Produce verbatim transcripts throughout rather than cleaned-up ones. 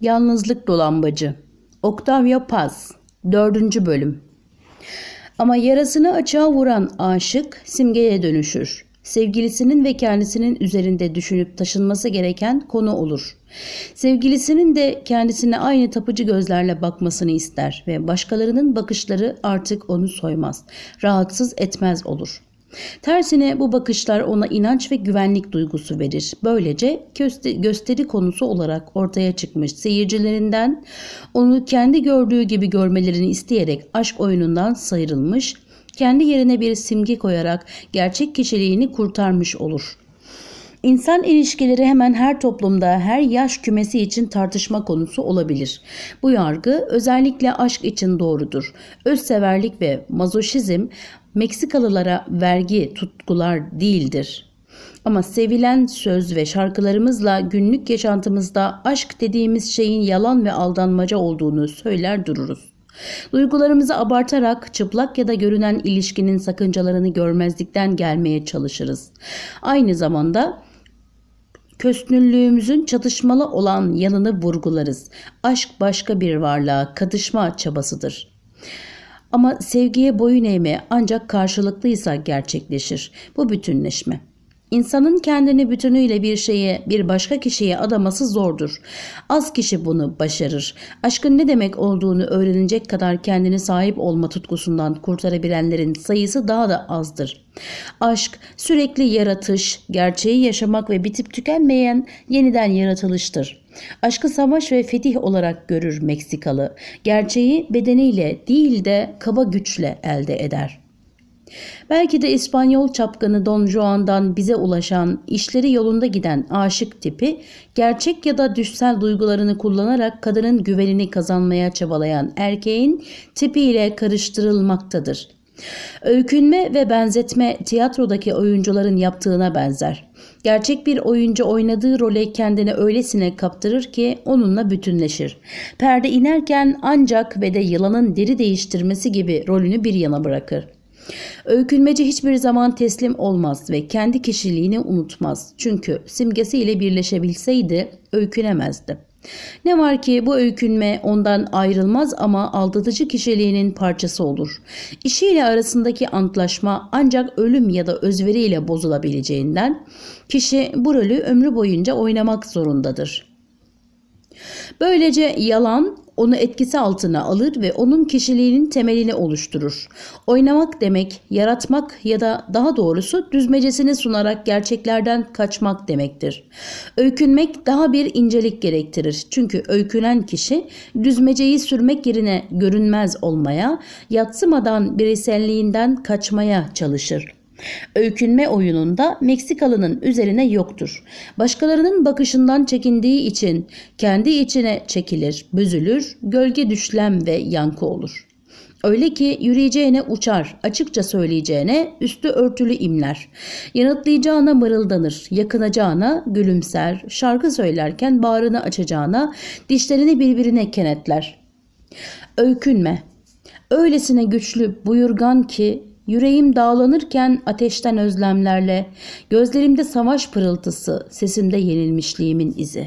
Yalnızlık Dolambacı Octavio Paz dördüncü Bölüm. Ama yarasını açığa vuran aşık simgeye dönüşür. Sevgilisinin ve kendisinin üzerinde düşünüp taşınması gereken konu olur. Sevgilisinin de kendisine aynı tapıcı gözlerle bakmasını ister ve başkalarının bakışları artık onu soymaz, rahatsız etmez olur. Tersine bu bakışlar ona inanç ve güvenlik duygusu verir. Böylece gösteri konusu olarak ortaya çıkmış seyircilerinden onu kendi gördüğü gibi görmelerini isteyerek aşk oyunundan sıyrılmış, kendi yerine bir simge koyarak gerçek kişiliğini kurtarmış olur. İnsan ilişkileri hemen her toplumda, her yaş kümesi için tartışma konusu olabilir. Bu yargı özellikle aşk için doğrudur. Özseverlik ve mazoşizm Meksikalılara vergi tutkular değildir. Ama sevilen söz ve şarkılarımızla günlük yaşantımızda aşk dediğimiz şeyin yalan ve aldanmaca olduğunu söyler dururuz. Duygularımızı abartarak çıplak ya da görünen ilişkinin sakıncalarını görmezlikten gelmeye çalışırız. Aynı zamanda kösnüllüğümüzün çatışmalı olan yanını vurgularız. Aşk başka bir varlığa katışma çabasıdır. Ama sevgiye boyun eğme ancak karşılıklıysa gerçekleşir. Bu bütünleşme. İnsanın kendini bütünüyle bir şeye, bir başka kişiye adaması zordur. Az kişi bunu başarır. Aşkın ne demek olduğunu öğrenecek kadar kendini sahip olma tutkusundan kurtarabilenlerin sayısı daha da azdır. Aşk sürekli yaratış, gerçeği yaşamak ve bitip tükenmeyen yeniden yaratılıştır. Aşkı savaş ve fetih olarak görür Meksikalı. Gerçeği bedeniyle değil de kaba güçle elde eder. Belki de İspanyol çapkını Don Juan'dan bize ulaşan, işleri yolunda giden aşık tipi, gerçek ya da düşsel duygularını kullanarak kadının güvenini kazanmaya çabalayan erkeğin tipiyle karıştırılmaktadır. Öykünme ve benzetme tiyatrodaki oyuncuların yaptığına benzer. Gerçek bir oyuncu oynadığı role kendini öylesine kaptırır ki onunla bütünleşir. Perde inerken ancak ve de yılanın deri değiştirmesi gibi rolünü bir yana bırakır. Öykünmeci hiçbir zaman teslim olmaz ve kendi kişiliğini unutmaz. Çünkü simgesiyle birleşebilseydi öykünemezdi. Ne var ki bu öykünme ondan ayrılmaz ama aldatıcı kişiliğinin parçası olur. İşiyle arasındaki antlaşma ancak ölüm ya da özveriyle bozulabileceğinden kişi bu rolü ömrü boyunca oynamak zorundadır. Böylece yalan onu etkisi altına alır ve onun kişiliğinin temelini oluşturur. Oynamak demek, yaratmak ya da daha doğrusu düzmecesini sunarak gerçeklerden kaçmak demektir. Öykünmek daha bir incelik gerektirir. Çünkü öykünen kişi düzmeceyi sürmek yerine görünmez olmaya, yadsımadan bireyselliğinden kaçmaya çalışır. Öykünme oyununda Meksikalı'nın üzerine yoktur. Başkalarının bakışından çekindiği için kendi içine çekilir, büzülür, gölge düşlem ve yankı olur. Öyle ki yürüyeceğine uçar, açıkça söyleyeceğine üstü örtülü imler. Yanıtlayacağına mırıldanır, yakınacağına gülümser, şarkı söylerken bağrını açacağına dişlerini birbirine kenetler. Öykünme, öylesine güçlü, buyurgan ki yüreğim dağlanırken ateşten özlemlerle, gözlerimde savaş pırıltısı, sesimde yenilmişliğimin izi.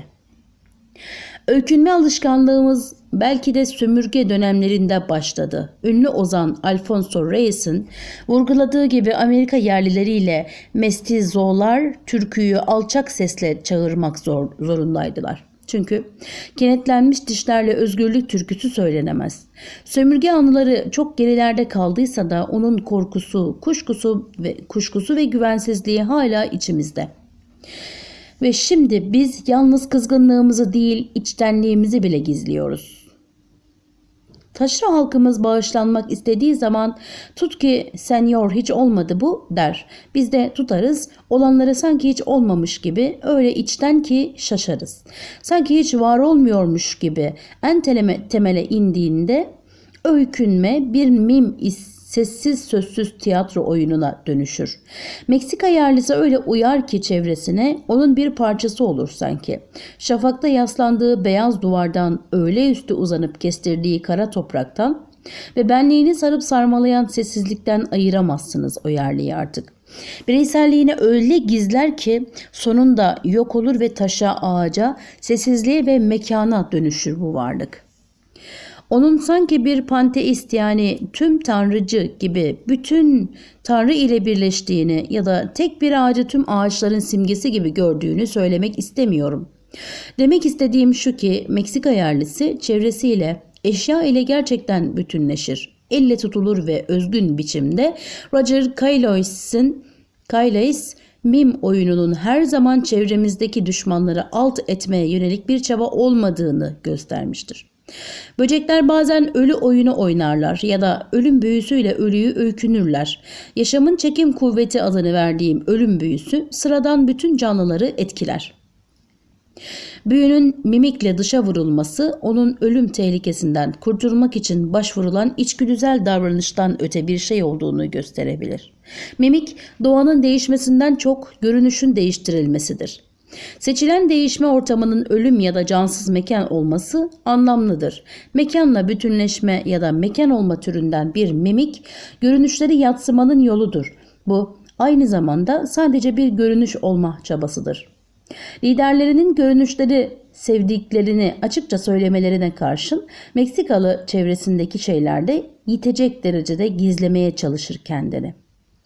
Öykünme alışkanlığımız belki de sömürge dönemlerinde başladı. Ünlü ozan Alfonso Reyes'in vurguladığı gibi Amerika yerlileriyle mestizolar türküyü alçak sesle çağırmak zor, zorundaydılar. Çünkü kenetlenmiş dişlerle özgürlük türküsü söylenemez. Sömürge anıları çok gerilerde kaldıysa da onun korkusu, kuşkusu ve kuşkusu ve güvensizliği hala içimizde. Ve şimdi biz yalnız kızgınlığımızı değil, içtenliğimizi bile gizliyoruz. Taşra halkımız bağışlanmak istediği zaman tut ki senyor hiç olmadı bu der. Biz de tutarız, olanları sanki hiç olmamış gibi öyle içten ki şaşarız. Sanki hiç var olmuyormuş gibi en temele, temele indiğinde öykünme bir mim is sessiz sözsüz tiyatro oyununa dönüşür. Meksika yerlisi öyle uyar ki çevresine onun bir parçası olur sanki. Şafakta yaslandığı beyaz duvardan öyle üstü uzanıp kestirdiği kara topraktan Ve benliğini sarıp sarmalayan sessizlikten ayıramazsınız o yerliyi artık. Bireyselliğini öyle gizler ki sonunda yok olur ve taşa, ağaca, sessizliğe ve mekana dönüşür bu varlık. Onun sanki bir panteist, yani tüm tanrıcı gibi bütün tanrı ile birleştiğini ya da tek bir ağacı tüm ağaçların simgesi gibi gördüğünü söylemek istemiyorum. Demek istediğim şu ki Meksika yerlisi çevresiyle, eşya ile gerçekten bütünleşir. Elle tutulur ve özgün biçimde Roger Caillois'in Caillois mim oyununun her zaman çevremizdeki düşmanları alt etmeye yönelik bir çaba olmadığını göstermiştir. Böcekler bazen ölü oyunu oynarlar ya da ölüm büyüsüyle ölüyü öykünürler. Yaşamın çekim kuvveti adını verdiğim ölüm büyüsü sıradan bütün canlıları etkiler. Büyünün mimikle dışa vurulması onun ölüm tehlikesinden kurtulmak için başvurulan içgüdüsel davranıştan öte bir şey olduğunu gösterebilir. Mimik doğanın değişmesinden çok görünüşün değiştirilmesidir. Seçilen değişme ortamının ölüm ya da cansız mekan olması anlamlıdır. Mekanla bütünleşme ya da mekan olma türünden bir mimik görünüşleri yadsımanın yoludur. Bu aynı zamanda sadece bir görünüş olma çabasıdır. Liderlerinin görünüşleri sevdiklerini açıkça söylemelerine karşın Meksikalı çevresindeki şeylerde yitecek derecede gizlemeye çalışır kendini.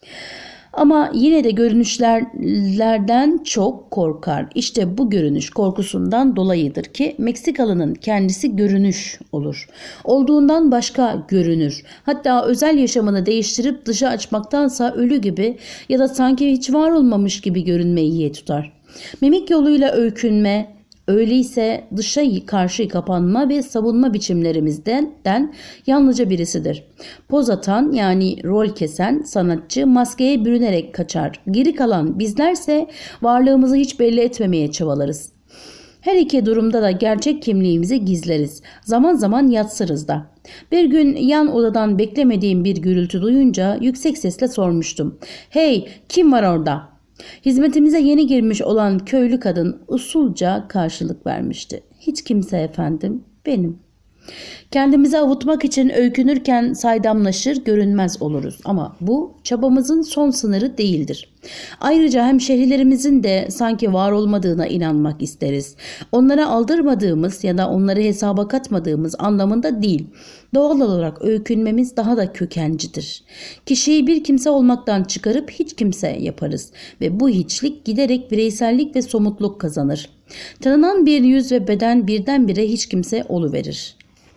Ama yine de görünüşlerden çok korkar. İşte bu görünüş korkusundan dolayıdır ki Meksikalı'nın kendisi görünüş olur. Olduğundan başka görünür. Hatta özel yaşamını değiştirip dışa açmaktansa ölü gibi ya da sanki hiç var olmamış gibi görünmeyi iyi tutar. Mimik yoluyla öykünme, öyleyse dışa karşı kapanma ve savunma biçimlerimizden den yalnızca birisidir. Poz atan, yani rol kesen sanatçı maskeye bürünerek kaçar. Geri kalan bizlerse varlığımızı hiç belli etmemeye çabalarız. Her iki durumda da gerçek kimliğimizi gizleriz. Zaman zaman yatsırız da. Bir gün yan odadan beklemediğim bir gürültü duyunca yüksek sesle sormuştum. "Hey, kim var orada?" Hizmetimize yeni girmiş olan köylü kadın usulca karşılık vermişti. "Hiç kimse efendim, benim." Kendimizi avutmak için öykünürken saydamlaşır, görünmez oluruz. Ama bu çabamızın son sınırı değildir. Ayrıca hemşehrilerimizin de sanki var olmadığına inanmak isteriz. Onlara aldırmadığımız ya da onları hesaba katmadığımız anlamında değil. Doğal olarak öykünmemiz daha da kökencidir. Kişiyi bir kimse olmaktan çıkarıp hiç kimse yaparız ve bu hiçlik giderek bireysellik ve somutluk kazanır. Tanınan bir yüz ve beden birdenbire hiç kimse oluverir.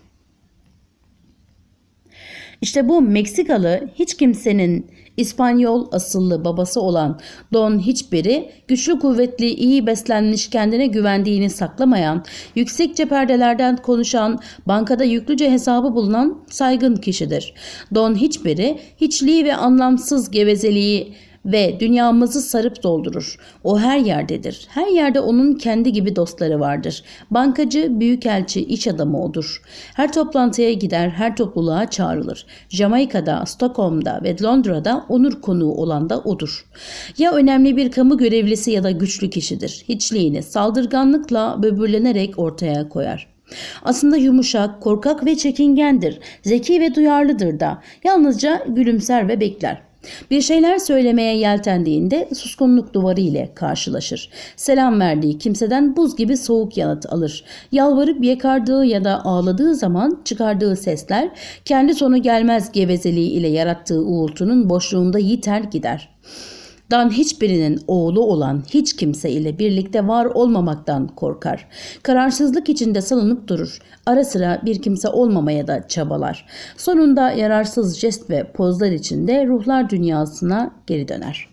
İşte bu Meksikalı hiç kimsenin İspanyol asıllı babası olan Don hiçbiri, güçlü kuvvetli, iyi beslenmiş, kendine güvendiğini saklamayan, yüksekçe perdelerden konuşan, bankada yüklüce hesabı bulunan saygın kişidir. Don hiçbiri hiçliği ve anlamsız gevezeliği ve dünyamızı sarıp doldurur. O her yerdedir. Her yerde onun kendi gibi dostları vardır. Bankacı, büyükelçi, iş adamı odur. Her toplantıya gider, her topluluğa çağrılır. Jamaika'da, Stockholm'da ve Londra'da onur konuğu olan da odur. Ya önemli bir kamu görevlisi ya da güçlü kişidir. Hiçliğini saldırganlıkla böbürlenerek ortaya koyar. Aslında yumuşak, korkak ve çekingendir. Zeki ve duyarlıdır da. Yalnızca gülümser ve bekler. Bir şeyler söylemeye yeltendiğinde suskunluk duvarı ile karşılaşır. Selam verdiği kimseden buz gibi soğuk yanıt alır. Yalvarıp yakardığı ya da ağladığı zaman çıkardığı sesler kendi sonu gelmez gevezeliği ile yarattığı uğultunun boşluğunda yiter gider. Dan hiçbirinin oğlu olan hiç kimse ile birlikte var olmamaktan korkar. Kararsızlık içinde salınıp durur. Ara sıra bir kimse olmamaya da çabalar. Sonunda yararsız jest ve pozlar içinde ruhlar dünyasına geri döner.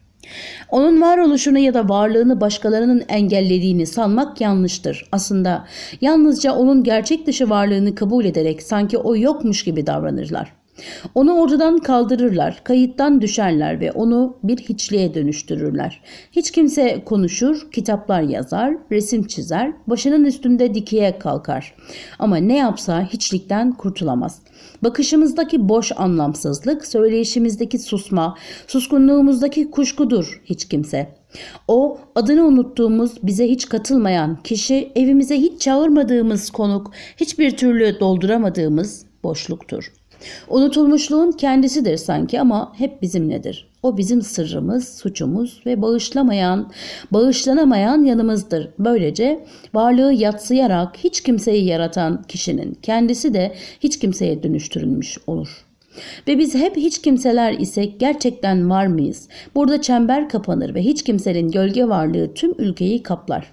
Onun varoluşunu ya da varlığını başkalarının engellediğini sanmak yanlıştır. Aslında yalnızca onun gerçek dışı varlığını kabul ederek sanki o yokmuş gibi davranırlar. Onu ortadan kaldırırlar, kayıttan düşerler ve onu bir hiçliğe dönüştürürler. Hiç kimse konuşur, kitaplar yazar, resim çizer, başının üstünde dikiye kalkar. Ama ne yapsa hiçlikten kurtulamaz. Bakışımızdaki boş anlamsızlık, söyleyişimizdeki susma, suskunluğumuzdaki kuşkudur hiç kimse. O, adını unuttuğumuz, bize hiç katılmayan kişi, evimize hiç çağırmadığımız konuk, hiçbir türlü dolduramadığımız boşluktur. Unutulmuşluğun kendisidir sanki ama hep bizimledir. O bizim sırrımız, suçumuz ve bağışlamayan, bağışlanamayan yanımızdır. Böylece varlığı yadsıyarak hiç kimseyi yaratan kişinin kendisi de hiç kimseye dönüştürülmüş olur. Ve biz hep hiç kimseler isek gerçekten var mıyız? Burada çember kapanır ve hiç kimsenin gölge varlığı tüm ülkeyi kaplar.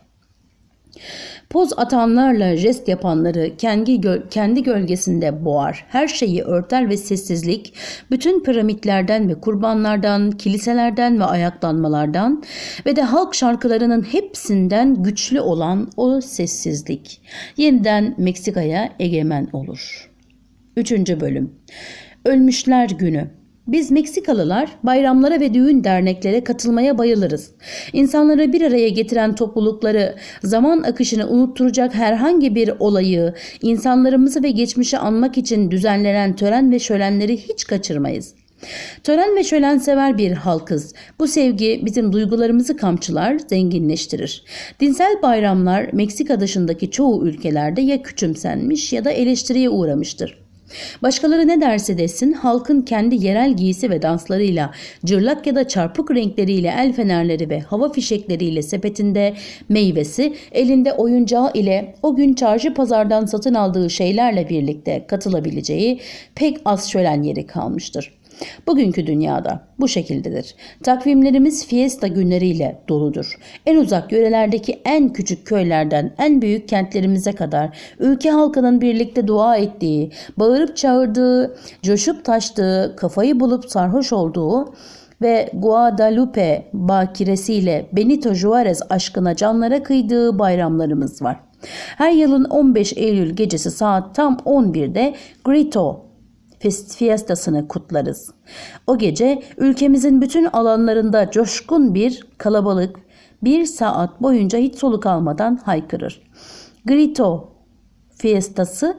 Poz atanlarla jest yapanları kendi, göl kendi gölgesinde boğar. Her şeyi örter ve sessizlik, bütün piramitlerden ve kurbanlardan, kiliselerden ve ayaklanmalardan ve de halk şarkılarının hepsinden güçlü olan o sessizlik yeniden Meksika'ya egemen olur. Üçüncü bölüm. Ölmüşler Günü. Biz Meksikalılar bayramlara ve düğün derneklere katılmaya bayılırız. İnsanları bir araya getiren toplulukları, zaman akışını unutturacak herhangi bir olayı, insanlarımızı ve geçmişi anmak için düzenlenen tören ve şölenleri hiç kaçırmayız. Tören ve şölensever bir halkız. Bu sevgi bizim duygularımızı kamçılar, zenginleştirir. Dinsel bayramlar Meksika dışındaki çoğu ülkelerde ya küçümsenmiş ya da eleştiriye uğramıştır. Başkaları ne derse desin halkın kendi yerel giysi ve danslarıyla, cırlak ya da çarpık renkleriyle, el fenerleri ve hava fişekleriyle sepetinde meyvesi, elinde oyuncağı ile o gün çarşı pazardan satın aldığı şeylerle birlikte katılabileceği pek az şölen yeri kalmıştır. Bugünkü dünyada bu şekildedir. Takvimlerimiz fiesta günleriyle doludur. En uzak yörelerdeki en küçük köylerden en büyük kentlerimize kadar ülke halkının birlikte dua ettiği, bağırıp çağırdığı, coşup taştığı, kafayı bulup sarhoş olduğu ve Guadalupe bakiresiyle Benito Juarez aşkına canlara kıydığı bayramlarımız var. Her yılın on beş Eylül gecesi saat tam on birde Grito Fiestasını kutlarız. O gece ülkemizin bütün alanlarında coşkun bir kalabalık bir saat boyunca hiç soluk almadan haykırır. Grito Fiestası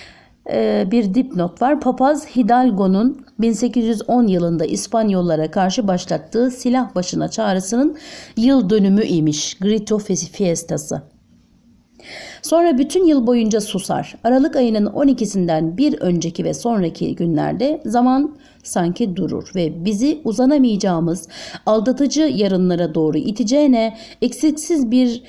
bir dipnot var. Papaz Hidalgo'nun bin sekiz yüz on yılında İspanyollara karşı başlattığı silah başına çağrısının yıl dönümü imiş Grito Fiestası. Sonra bütün yıl boyunca susar. Aralık ayının on ikisinden bir önceki ve sonraki günlerde zaman sanki durur ve bizi uzanamayacağımız aldatıcı yarınlara doğru iteceğine eksiksiz bir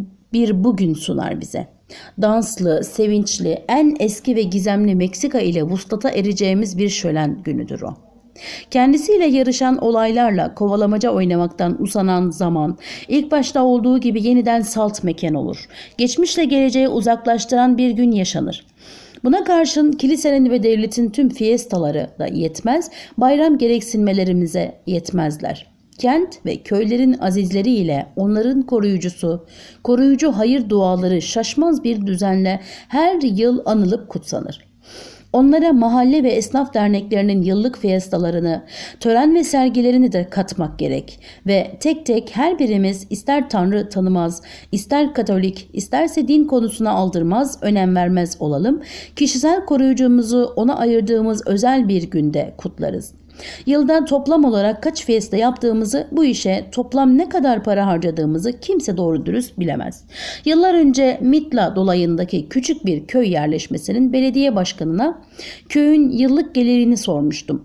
bir bugün sunar bize. Danslı, sevinçli, en eski ve gizemli Meksika ile vuslata ereceğimiz bir şölen günüdür o. Kendisiyle yarışan olaylarla kovalamaca oynamaktan usanan zaman ilk başta olduğu gibi yeniden salt mekan olur. Geçmişle geleceği uzaklaştıran bir gün yaşanır. Buna karşın kilisenin ve devletin tüm fiestaları da yetmez, bayram gereksinmelerimize yetmezler. Kent ve köylerin azizleriyle onların koruyucusu, koruyucu hayır duaları şaşmaz bir düzenle her yıl anılıp kutsanır. Onlara mahalle ve esnaf derneklerinin yıllık fiestalarını, tören ve sergilerini de katmak gerek ve tek tek her birimiz ister Tanrı tanımaz, ister Katolik, isterse din konusuna aldırmaz, önem vermez olalım, kişisel koruyucumuzu ona ayırdığımız özel bir günde kutlarız. Yılda toplam olarak kaç fiesta yaptığımızı, bu işe toplam ne kadar para harcadığımızı kimse doğru dürüst bilemez. Yıllar önce Mitla dolayındaki küçük bir köy yerleşmesinin belediye başkanına köyün yıllık gelirini sormuştum.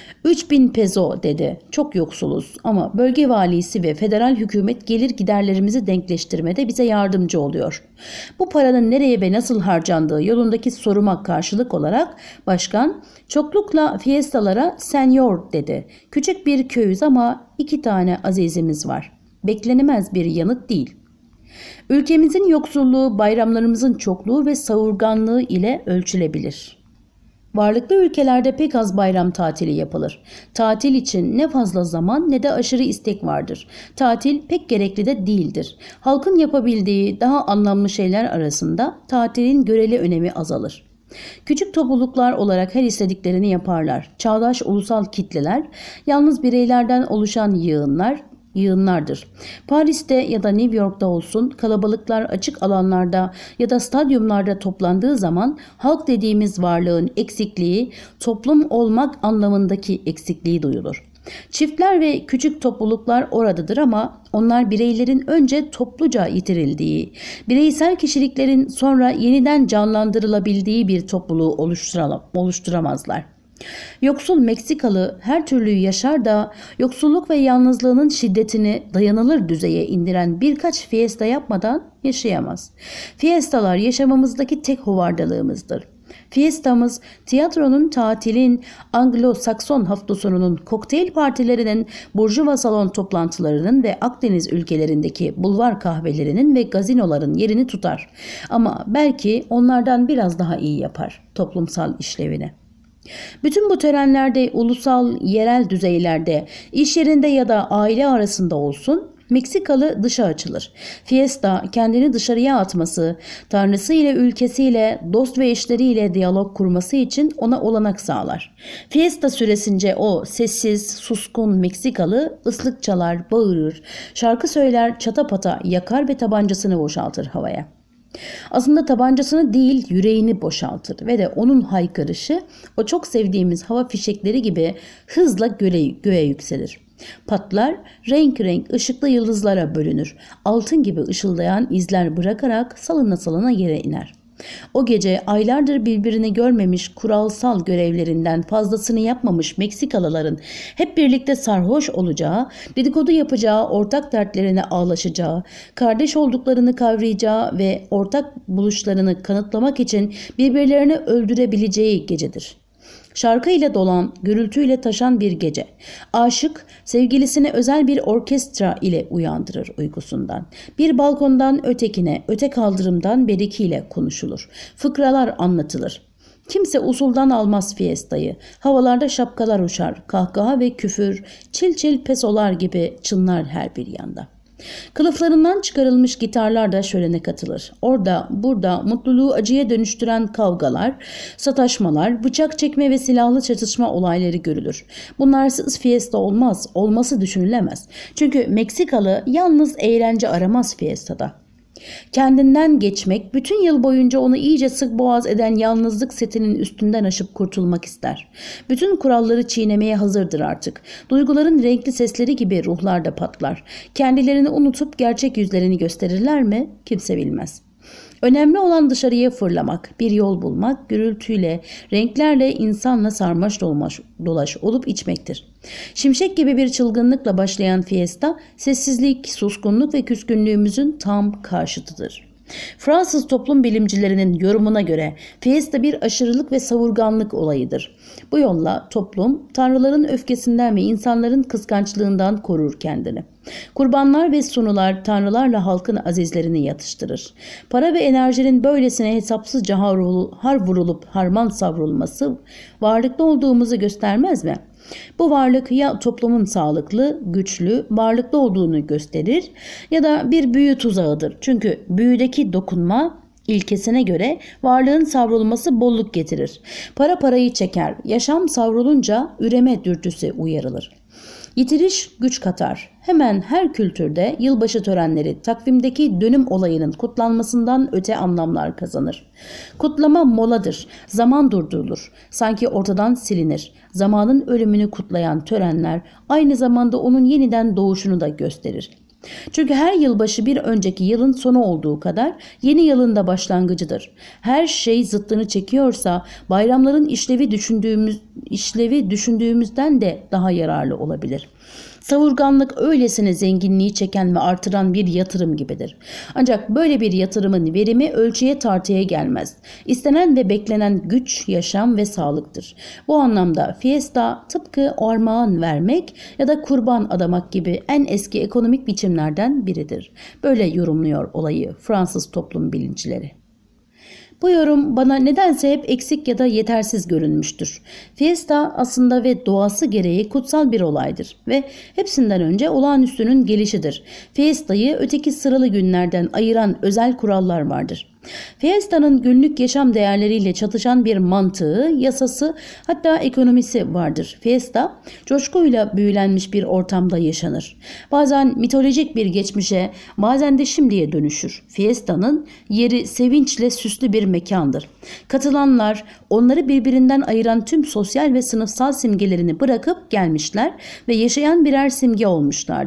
üç bin peso dedi. Çok yoksuluz ama bölge valisi ve federal hükümet gelir giderlerimizi denkleştirmede bize yardımcı oluyor. Bu paranın nereye ve nasıl harcandığı yolundaki soruma karşılık olarak başkan çoklukla fiestalara senyor dedi. Küçük bir köyüz ama iki tane azizimiz var. Beklenemez bir yanıt değil. Ülkemizin yoksulluğu bayramlarımızın çokluğu ve savurganlığı ile ölçülebilir. Varlıklı ülkelerde pek az bayram tatili yapılır. Tatil için ne fazla zaman ne de aşırı istek vardır. Tatil pek gerekli de değildir. Halkın yapabildiği daha anlamlı şeyler arasında tatilin göreli önemi azalır. Küçük topluluklar olarak her istediklerini yaparlar. Çağdaş ulusal kitleler, yalnız bireylerden oluşan yığınlar, yığınlardır. Paris'te ya da New York'ta olsun kalabalıklar açık alanlarda ya da stadyumlarda toplandığı zaman halk dediğimiz varlığın eksikliği toplum olmak anlamındaki eksikliği duyulur. Çiftler ve küçük topluluklar oradadır ama onlar bireylerin önce topluca yitirildiği, bireysel kişiliklerin sonra yeniden canlandırılabildiği bir topluluğu oluşturamazlar. Yoksul Meksikalı her türlüyü yaşar da yoksulluk ve yalnızlığının şiddetini dayanılır düzeye indiren birkaç fiesta yapmadan yaşayamaz. Fiestalar yaşamımızdaki tek hovardalığımızdır. Fiestamız, tiyatronun, tatilin, Anglo-Sakson hafta sonunun, kokteyl partilerinin, burjuva salon toplantılarının ve Akdeniz ülkelerindeki bulvar kahvelerinin ve gazinoların yerini tutar. Ama belki onlardan biraz daha iyi yapar toplumsal işlevini. Bütün bu törenlerde, ulusal, yerel düzeylerde, iş yerinde ya da aile arasında olsun, Meksikalı dışa açılır. Fiesta kendini dışarıya atması, tanrısıyla, ülkesiyle, dost ve eşleriyle diyalog kurması için ona olanak sağlar. Fiesta süresince o sessiz, suskun Meksikalı ıslık çalar, bağırır, şarkı söyler, çatapata yakar ve tabancasını boşaltır havaya. Aslında tabancasını değil, yüreğini boşaltır ve de onun haykırışı o çok sevdiğimiz hava fişekleri gibi hızla göğe, göğe yükselir. Patlar, renk renk ışıklı yıldızlara bölünür. Altın gibi ışıldayan izler bırakarak salına salına yere iner. O gece aylardır birbirini görmemiş, kuralsal görevlerinden fazlasını yapmamış Meksikalıların hep birlikte sarhoş olacağı, dedikodu yapacağı, ortak dertlerine ağlaşacağı, kardeş olduklarını kavrayacağı ve ortak buluşlarını kanıtlamak için birbirlerini öldürebileceği gecedir. Şarkıyla dolan, gürültüyle taşan bir gece. Aşık, sevgilisini özel bir orkestra ile uyandırır uykusundan. Bir balkondan ötekine, öte kaldırımdan berikiyle konuşulur. Fıkralar anlatılır. Kimse usuldan almaz fiestayı. Havalarda şapkalar uçar, kahkaha ve küfür, çil çil pesolar gibi çınlar her bir yanda. Kılıflarından çıkarılmış gitarlar da şölene katılır. Orada, burada mutluluğu acıya dönüştüren kavgalar, sataşmalar, bıçak çekme ve silahlı çatışma olayları görülür. Bunlarsız fiesta olmaz, olması düşünülemez. Çünkü Meksikalı yalnız eğlence aramaz fiestada. Kendinden geçmek, bütün yıl boyunca onu iyice sık boğaz eden yalnızlık setinin üstünden aşıp kurtulmak ister. Bütün kuralları çiğnemeye hazırdır artık. Duyguların renkli sesleri gibi ruhlar da patlar. Kendilerini unutup gerçek yüzlerini gösterirler mi? Kimse bilmez. Önemli olan dışarıya fırlamak, bir yol bulmak, gürültüyle, renklerle, insanla sarmaş dolaş, dolaş olup içmektir. Şimşek gibi bir çılgınlıkla başlayan fiesta, sessizlik, suskunluk ve küskünlüğümüzün tam karşıtıdır. Fransız toplum bilimcilerinin yorumuna göre fiesta bir aşırılık ve savurganlık olayıdır. Bu yolla toplum tanrıların öfkesinden ve insanların kıskançlığından korur kendini. Kurbanlar ve sunular tanrılarla halkın azizlerini yatıştırır. Para ve enerjinin böylesine hesapsızca har vurulup harman savrulması varlıklı olduğumuzu göstermez mi? Bu varlık ya toplumun sağlıklı, güçlü, varlıklı olduğunu gösterir ya da bir büyü tuzağıdır. Çünkü büyüdeki dokunma ilkesine göre varlığın savrulması bolluk getirir. Para parayı çeker, yaşam savrulunca üreme dürtüsü uyarılır. Yitiriş güç katar. Hemen her kültürde yılbaşı törenleri takvimdeki dönüm olayının kutlanmasından öte anlamlar kazanır. Kutlama moladır. Zaman durdurulur. Sanki ortadan silinir. Zamanın ölümünü kutlayan törenler aynı zamanda onun yeniden doğuşunu da gösterir. Çünkü her yılbaşı bir önceki yılın sonu olduğu kadar yeni yılın da başlangıcıdır. Her şey zıttını çekiyorsa bayramların işlevi düşündüğümüz işlevi düşündüğümüzden de daha yararlı olabilir. Savurganlık öylesine zenginliği çeken ve artıran bir yatırım gibidir. Ancak böyle bir yatırımın verimi ölçüye tartıya gelmez. İstenen ve beklenen güç, yaşam ve sağlıktır. Bu anlamda fiesta tıpkı armağan vermek ya da kurban adamak gibi en eski ekonomik biçimlerden biridir. Böyle yorumluyor olayı Fransız toplum bilimcileri. Bu yorum bana nedense hep eksik ya da yetersiz görünmüştür. Fiesta aslında ve doğası gereği kutsal bir olaydır ve hepsinden önce olağanüstünün gelişidir. Fiesta'yı öteki sıralı günlerden ayıran özel kurallar vardır. Fiesta'nın günlük yaşam değerleriyle çatışan bir mantığı, yasası, hatta ekonomisi vardır. Fiesta, coşkuyla büyülenmiş bir ortamda yaşanır. Bazen mitolojik bir geçmişe, bazen de şimdiye dönüşür. Fiesta'nın yeri sevinçle süslü bir mekandır. Katılanlar, onları birbirinden ayıran tüm sosyal ve sınıfsal simgelerini bırakıp gelmişler ve yaşayan birer simge olmuşlardır.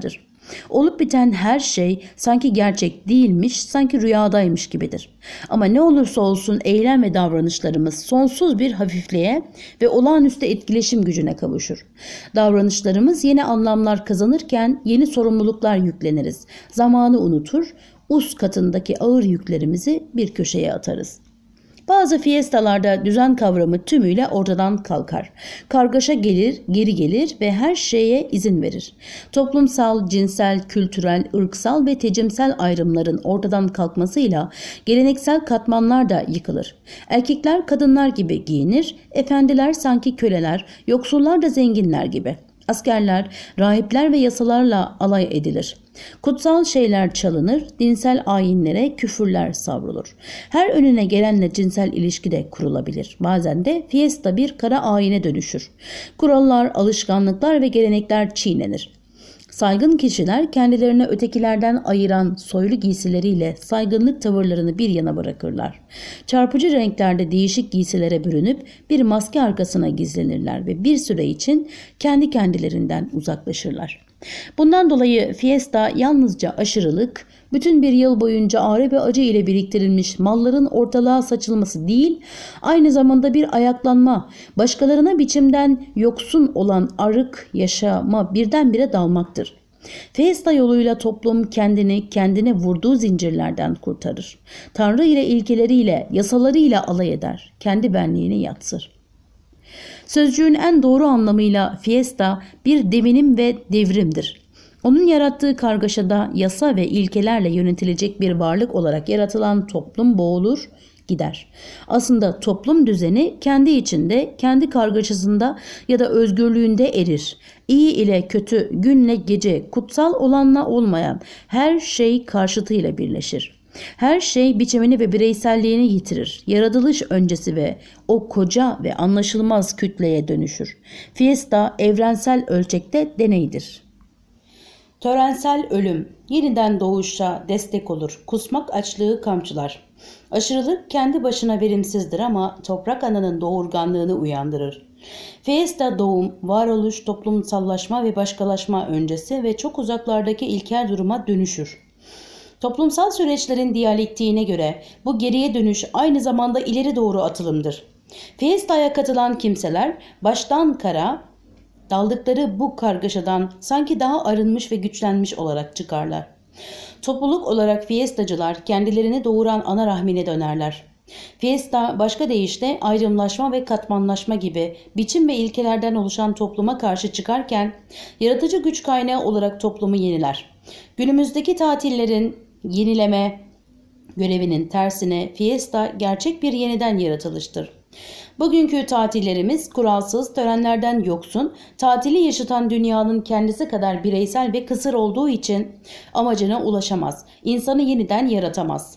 Olup biten her şey sanki gerçek değilmiş, sanki rüyadaymış gibidir. Ama ne olursa olsun eylem ve davranışlarımız sonsuz bir hafifliğe ve olağanüstü etkileşim gücüne kavuşur. Davranışlarımız yeni anlamlar kazanırken yeni sorumluluklar yükleniriz. Zamanı unutur, us katındaki ağır yüklerimizi bir köşeye atarız. Bazı fiestalarda düzen kavramı tümüyle ortadan kalkar. Kargaşa gelir, geri gelir ve her şeye izin verir. Toplumsal, cinsel, kültürel, ırksal ve tecimsel ayrımların ortadan kalkmasıyla geleneksel katmanlar da yıkılır. Erkekler kadınlar gibi giyinir, efendiler sanki köleler, yoksullar da zenginler gibi. Askerler, rahipler ve yasalarla alay edilir. Kutsal şeyler çalınır, dinsel ayinlere küfürler savrulur. Her önüne gelenle cinsel ilişki de kurulabilir. Bazen de fiesta bir kara ayine dönüşür. Kurallar, alışkanlıklar ve gelenekler çiğnenir. Saygın kişiler kendilerini ötekilerden ayıran soylu giysileriyle saygınlık tavırlarını bir yana bırakırlar. Çarpıcı renklerde değişik giysilere bürünüp bir maske arkasına gizlenirler ve bir süre için kendi kendilerinden uzaklaşırlar. Bundan dolayı fiesta yalnızca aşırılık, bütün bir yıl boyunca ağrı ve acı ile biriktirilmiş malların ortalığa saçılması değil, aynı zamanda bir ayaklanma, başkalarına biçimden yoksun olan arık yaşama birdenbire dalmaktır. Fiesta yoluyla toplum kendini kendine vurduğu zincirlerden kurtarır. Tanrı ile ilkeleriyle, yasalarıyla alay eder, kendi benliğini yatsır. Sözcüğün en doğru anlamıyla fiesta bir devinim ve devrimdir. Onun yarattığı kargaşada yasa ve ilkelerle yönetilecek bir varlık olarak yaratılan toplum boğulur, gider. Aslında toplum düzeni kendi içinde, kendi kargaşasında ya da özgürlüğünde erir. İyi ile kötü, günle gece, kutsal olanla olmayan her şey karşıtıyla birleşir. Her şey biçimini ve bireyselliğini yitirir. Yaratılış öncesi ve o koca ve anlaşılmaz kütleye dönüşür. Fiesta evrensel ölçekte deneydir. Törensel ölüm, yeniden doğuşa destek olur. Kusmak açlığı kamçılar. Aşırılık kendi başına verimsizdir ama toprak ananın doğurganlığını uyandırır. Fiesta doğum, varoluş, toplumsallaşma ve başkalaşma öncesi ve çok uzaklardaki ilkel duruma dönüşür. Toplumsal süreçlerin diyalektiğine göre bu geriye dönüş aynı zamanda ileri doğru atılımdır. Fiesta'ya katılan kimseler baştan kara, daldıkları bu kargaşadan sanki daha arınmış ve güçlenmiş olarak çıkarlar. Topluluk olarak fiestacılar kendilerini doğuran ana rahmine dönerler. Fiesta başka deyişle ayrımlaşma ve katmanlaşma gibi biçim ve ilkelerden oluşan topluma karşı çıkarken yaratıcı güç kaynağı olarak toplumu yeniler. Günümüzdeki tatillerin yenileme görevinin tersine fiesta gerçek bir yeniden yaratılıştır. Bugünkü tatillerimiz kuralsız, törenlerden yoksun, tatili yaşatan dünyanın kendisi kadar bireysel ve kısır olduğu için amacına ulaşamaz, insanı yeniden yaratamaz.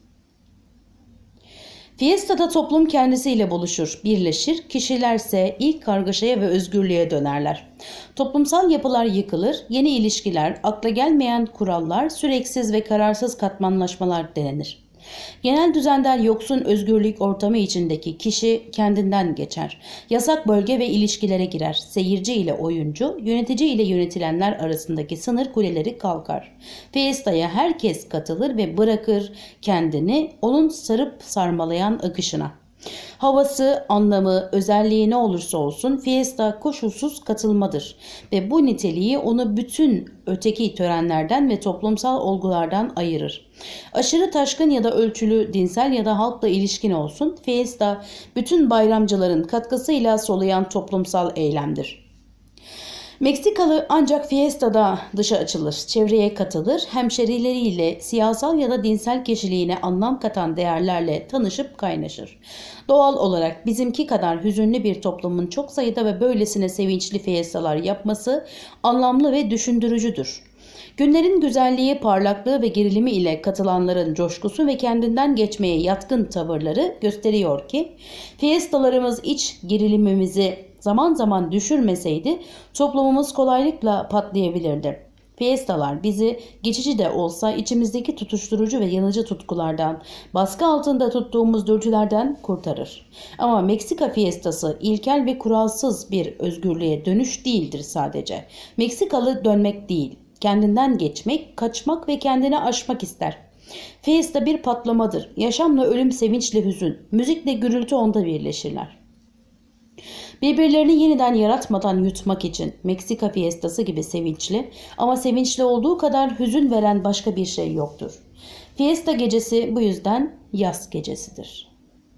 Fiesta'da toplum kendisiyle buluşur, birleşir, kişilerse ilk kargaşaya ve özgürlüğe dönerler. Toplumsal yapılar yıkılır, yeni ilişkiler, akla gelmeyen kurallar, süreksiz ve kararsız katmanlaşmalar denenir. Genel düzenden yoksun özgürlük ortamı içindeki kişi kendinden geçer. Yasak bölge ve ilişkilere girer. Seyirci ile oyuncu, yönetici ile yönetilenler arasındaki sınır kuleleri kalkar. Fiesta'ya herkes katılır ve bırakır kendini onun sarıp sarmalayan akışına. Havası, anlamı, özelliği ne olursa olsun fiesta koşulsuz katılmadır ve bu niteliği onu bütün öteki törenlerden ve toplumsal olgulardan ayırır. Aşırı taşkın ya da ölçülü, dinsel ya da halkla ilişkin olsun, fiesta bütün bayramcıların katkısıyla soluyan toplumsal eylemdir. Meksikalı ancak fiestada dışa açılır, çevreye katılır, hemşerileriyle siyasal ya da dinsel kişiliğine anlam katan değerlerle tanışıp kaynaşır. Doğal olarak bizimki kadar hüzünlü bir toplumun çok sayıda ve böylesine sevinçli fiestalar yapması anlamlı ve düşündürücüdür. Günlerin güzelliği, parlaklığı ve gerilimi ile katılanların coşkusu ve kendinden geçmeye yatkın tavırları gösteriyor ki fiestalarımız iç gerilimimizi zaman zaman düşürmeseydi toplumumuz kolaylıkla patlayabilirdi. Fiestalar bizi geçici de olsa içimizdeki tutuşturucu ve yanıcı tutkulardan, baskı altında tuttuğumuz dürtülerden kurtarır. Ama Meksika fiestası ilkel ve kuralsız bir özgürlüğe dönüş değildir sadece. Meksikalı dönmek değil, Kendinden geçmek, kaçmak ve kendini aşmak ister. Fiesta bir patlamadır. Yaşamla ölüm, sevinçle hüzün, müzikle gürültü onda birleşirler. Birbirlerini yeniden yaratmadan yutmak için Meksika fiestası gibi sevinçli ama sevinçli olduğu kadar hüzün veren başka bir şey yoktur. Fiesta gecesi bu yüzden yaz gecesidir.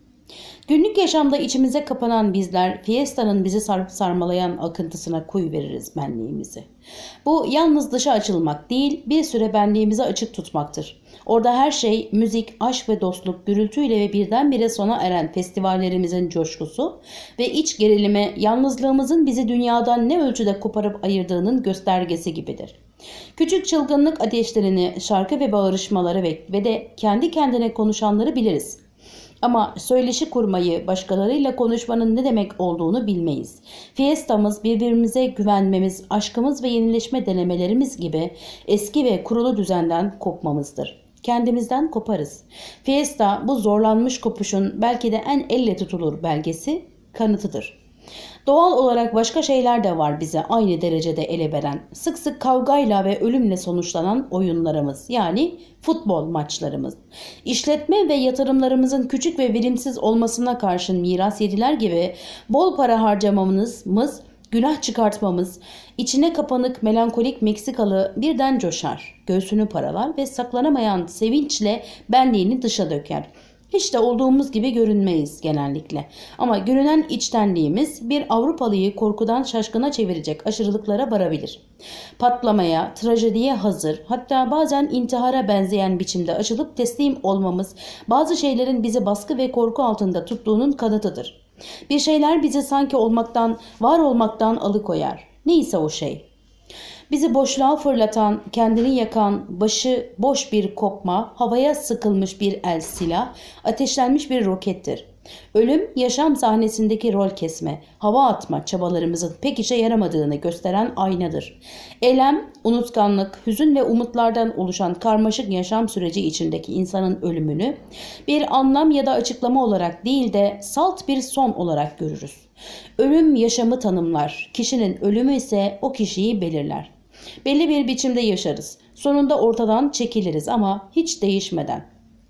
Günlük yaşamda içimize kapanan bizler fiesta'nın bizi sarıp sarmalayan akıntısına koy veririz benliğimizi. Bu yalnız dışa açılmak değil, bir süre benliğimizi açık tutmaktır. Orada her şey müzik, aşk ve dostluk gürültüyle ve birdenbire sona eren festivallerimizin coşkusu ve iç gerilime yalnızlığımızın bizi dünyadan ne ölçüde koparıp ayırdığının göstergesi gibidir. Küçük çılgınlık ateşlerini, şarkı ve bağırışmaları ve de kendi kendine konuşanları biliriz. Ama söyleşi kurmayı, başkalarıyla konuşmanın ne demek olduğunu bilmeyiz. Fiestamız birbirimize güvenmemiz, aşkımız ve yenileşme denemelerimiz gibi eski ve kurulu düzenden kopmamızdır. Kendimizden koparız. Fiesta bu zorlanmış kopuşun belki de en elle tutulur belgesi, kanıtıdır. Doğal olarak başka şeyler de var bize aynı derecede ele veren. Sık sık kavgayla ve ölümle sonuçlanan oyunlarımız, yani futbol maçlarımız. İşletme ve yatırımlarımızın küçük ve verimsiz olmasına karşın miras yediler gibi bol para harcamamız, günah çıkartmamız, içine kapanık melankolik Meksikalı birden coşar, göğsünü paralar ve saklanamayan sevinçle benliğini dışa döker. Hiç de olduğumuz gibi görünmeyiz genellikle. Ama görünen içtenliğimiz bir Avrupalıyı korkudan şaşkına çevirecek aşırılıklara varabilir. Patlamaya, trajediye hazır, hatta bazen intihara benzeyen biçimde açılıp teslim olmamız bazı şeylerin bizi baskı ve korku altında tuttuğunun kanıtıdır. Bir şeyler bizi sanki olmaktan, var olmaktan alıkoyar. Neyse o şey. Bizi boşluğa fırlatan, kendini yakan, başı boş bir kopma, havaya sıkılmış bir el silah, ateşlenmiş bir rokettir. Ölüm, yaşam sahnesindeki rol kesme, hava atma çabalarımızın pek işe yaramadığını gösteren aynadır. Elem, unutkanlık, hüzün ve umutlardan oluşan karmaşık yaşam süreci içindeki insanın ölümünü bir anlam ya da açıklama olarak değil de salt bir son olarak görürüz. Ölüm yaşamı tanımlar, kişinin ölümü ise o kişiyi belirler. Belli bir biçimde yaşarız. Sonunda ortadan çekiliriz ama hiç değişmeden.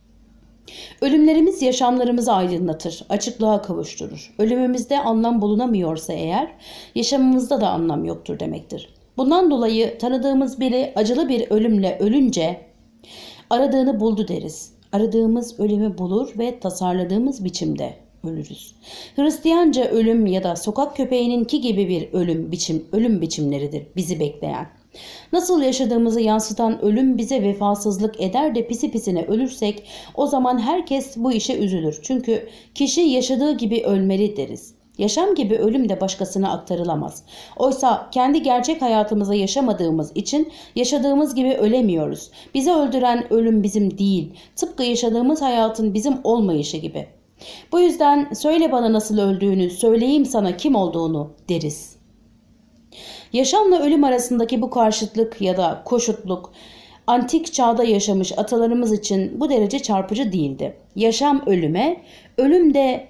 Ölümlerimiz yaşamlarımızı aydınlatır, açıklığa kavuşturur. Ölümümüzde anlam bulunamıyorsa eğer, yaşamımızda da anlam yoktur demektir. Bundan dolayı tanıdığımız biri acılı bir ölümle ölünce aradığını buldu deriz. Aradığımız ölümü bulur ve tasarladığımız biçimde ölürüz. Hristiyanca ölüm ya da sokak köpeğininki gibi bir ölüm biçim, ölüm biçimleridir bizi bekleyen. Nasıl yaşadığımızı yansıtan ölüm bize vefasızlık eder de pisi pisine ölürsek o zaman herkes bu işe üzülür. Çünkü kişi yaşadığı gibi ölmeli deriz. Yaşam gibi ölüm de başkasına aktarılamaz. Oysa kendi gerçek hayatımıza yaşamadığımız için yaşadığımız gibi ölemiyoruz. Bizi öldüren ölüm bizim değil, tıpkı yaşadığımız hayatın bizim olmayışı gibi. Bu yüzden söyle bana nasıl öldüğünü, söyleyeyim sana kim olduğunu deriz. Yaşamla ölüm arasındaki bu karşıtlık ya da koşutluk antik çağda yaşamış atalarımız için bu derece çarpıcı değildi. Yaşam ölüme, ölüm de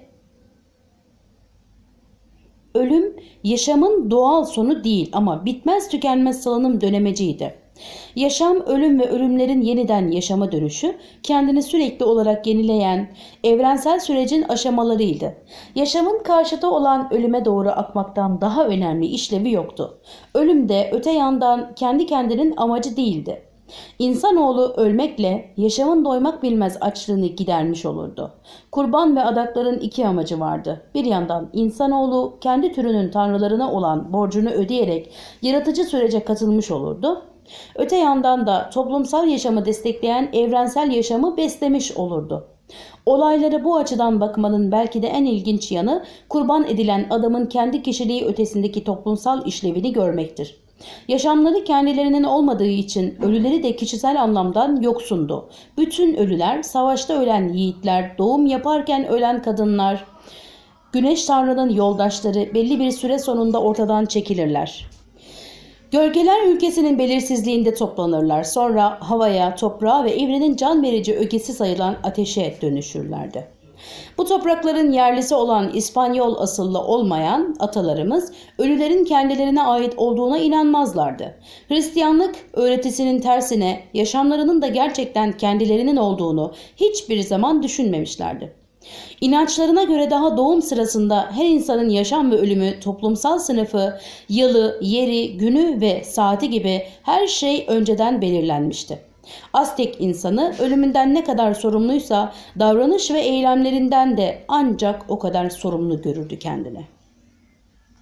ölüm yaşamın doğal sonu değil ama bitmez tükenmez salınım dönemeciydi. Yaşam, ölüm ve ölümlerin yeniden yaşama dönüşü kendini sürekli olarak yenileyen evrensel sürecin aşamalarıydı. Yaşamın karşıtı olan ölüme doğru akmaktan daha önemli işlevi yoktu. Ölüm de öte yandan kendi kendinin amacı değildi. İnsanoğlu ölmekle yaşamın doymak bilmez açlığını gidermiş olurdu. Kurban ve adakların iki amacı vardı. Bir yandan insanoğlu kendi türünün tanrılarına olan borcunu ödeyerek yaratıcı sürece katılmış olurdu. Öte yandan da toplumsal yaşamı destekleyen evrensel yaşamı beslemiş olurdu. Olaylara bu açıdan bakmanın belki de en ilginç yanı kurban edilen adamın kendi kişiliği ötesindeki toplumsal işlevini görmektir. Yaşamları kendilerinin olmadığı için ölüleri de kişisel anlamdan yoksundu. Bütün ölüler, savaşta ölen yiğitler, doğum yaparken ölen kadınlar, güneş tanrının yoldaşları belli bir süre sonunda ortadan çekilirler. Gölgeler ülkesinin belirsizliğinde toplanırlar. Sonra havaya, toprağa ve evrenin can verici ögesi sayılan ateşe dönüşürlerdi. Bu toprakların yerlisi olan İspanyol asıllı olmayan atalarımız ölülerin kendilerine ait olduğuna inanmazlardı. Hristiyanlık öğretisinin tersine yaşamlarının da gerçekten kendilerinin olduğunu hiçbir zaman düşünmemişlerdi. İnançlarına göre daha doğum sırasında her insanın yaşam ve ölümü, toplumsal sınıfı, yılı, yeri, günü ve saati gibi her şey önceden belirlenmişti. Aztek insanı ölümünden ne kadar sorumluysa davranış ve eylemlerinden de ancak o kadar sorumlu görürdü kendini.